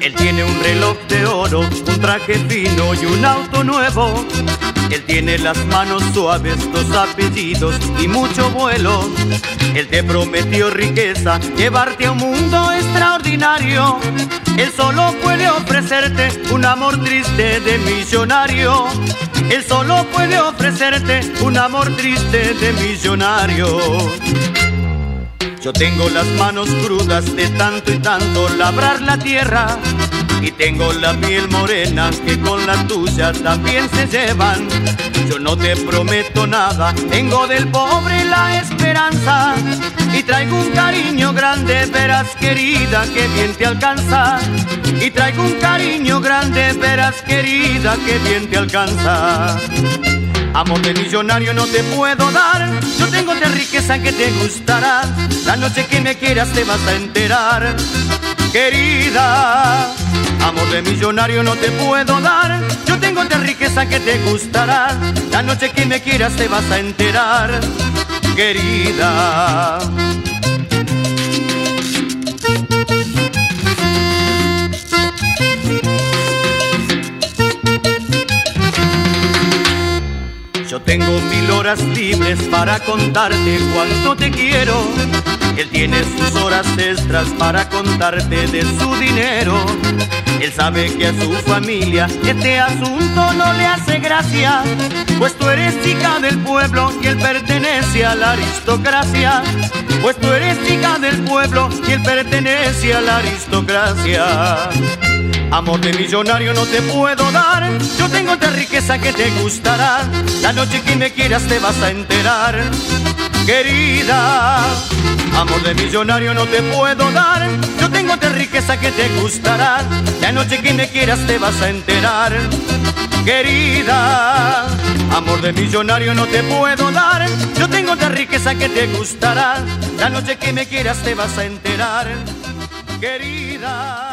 Él tiene un reloj de oro, un traje fino y un auto nuevo. Él tiene las manos suaves, 2 apellidos y mucho vuelo. Él te prometió riqueza, llevarte a un mundo extraordinario. Él solo puede ofrecerte un amor triste de millonario. Él solo puede ofrecerte un amor triste de millonario. Yo tengo las manos crudas de tanto y tanto labrar la tierra, y tengo la piel morena que con la tuya también se llevan. Yo no te prometo nada, tengo del pobre la esperanza, y traigo un cariño grande, verás querida que bien te alcanza. Y traigo un cariño grande, verás querida que bien te alcanza. Amor de millonario no te puedo dar, yo tengo de riqueza que te gustará. La noche que me quieras te vas a enterar, querida. Amor de millonario no te puedo dar, yo tengo de riqueza que te gustará. La noche que me quieras te vas a enterar, querida. Yo tengo 1000 horas libres para contarte cuánto te quiero. Él tiene sus horas extras para contarte de su dinero. Él sabe que a su familia este asunto no le hace gracia, pues tú eres hija del pueblo y él pertenece a la aristocracia. Pues tú eres hija del pueblo y él pertenece a la aristocracia. Amor de millonario no te puedo dar, yo tengo de riqueza que te gustará. La noche que me quieras te vas a enterar, querida. Amor de millonario no te puedo dar, yo tengo de riqueza que te gustará. La noche que me quieras te vas a enterar, querida. Amor de millonario no te puedo dar, yo tengo de riqueza que te gustará. La noche que me quieras te vas a enterar, querida.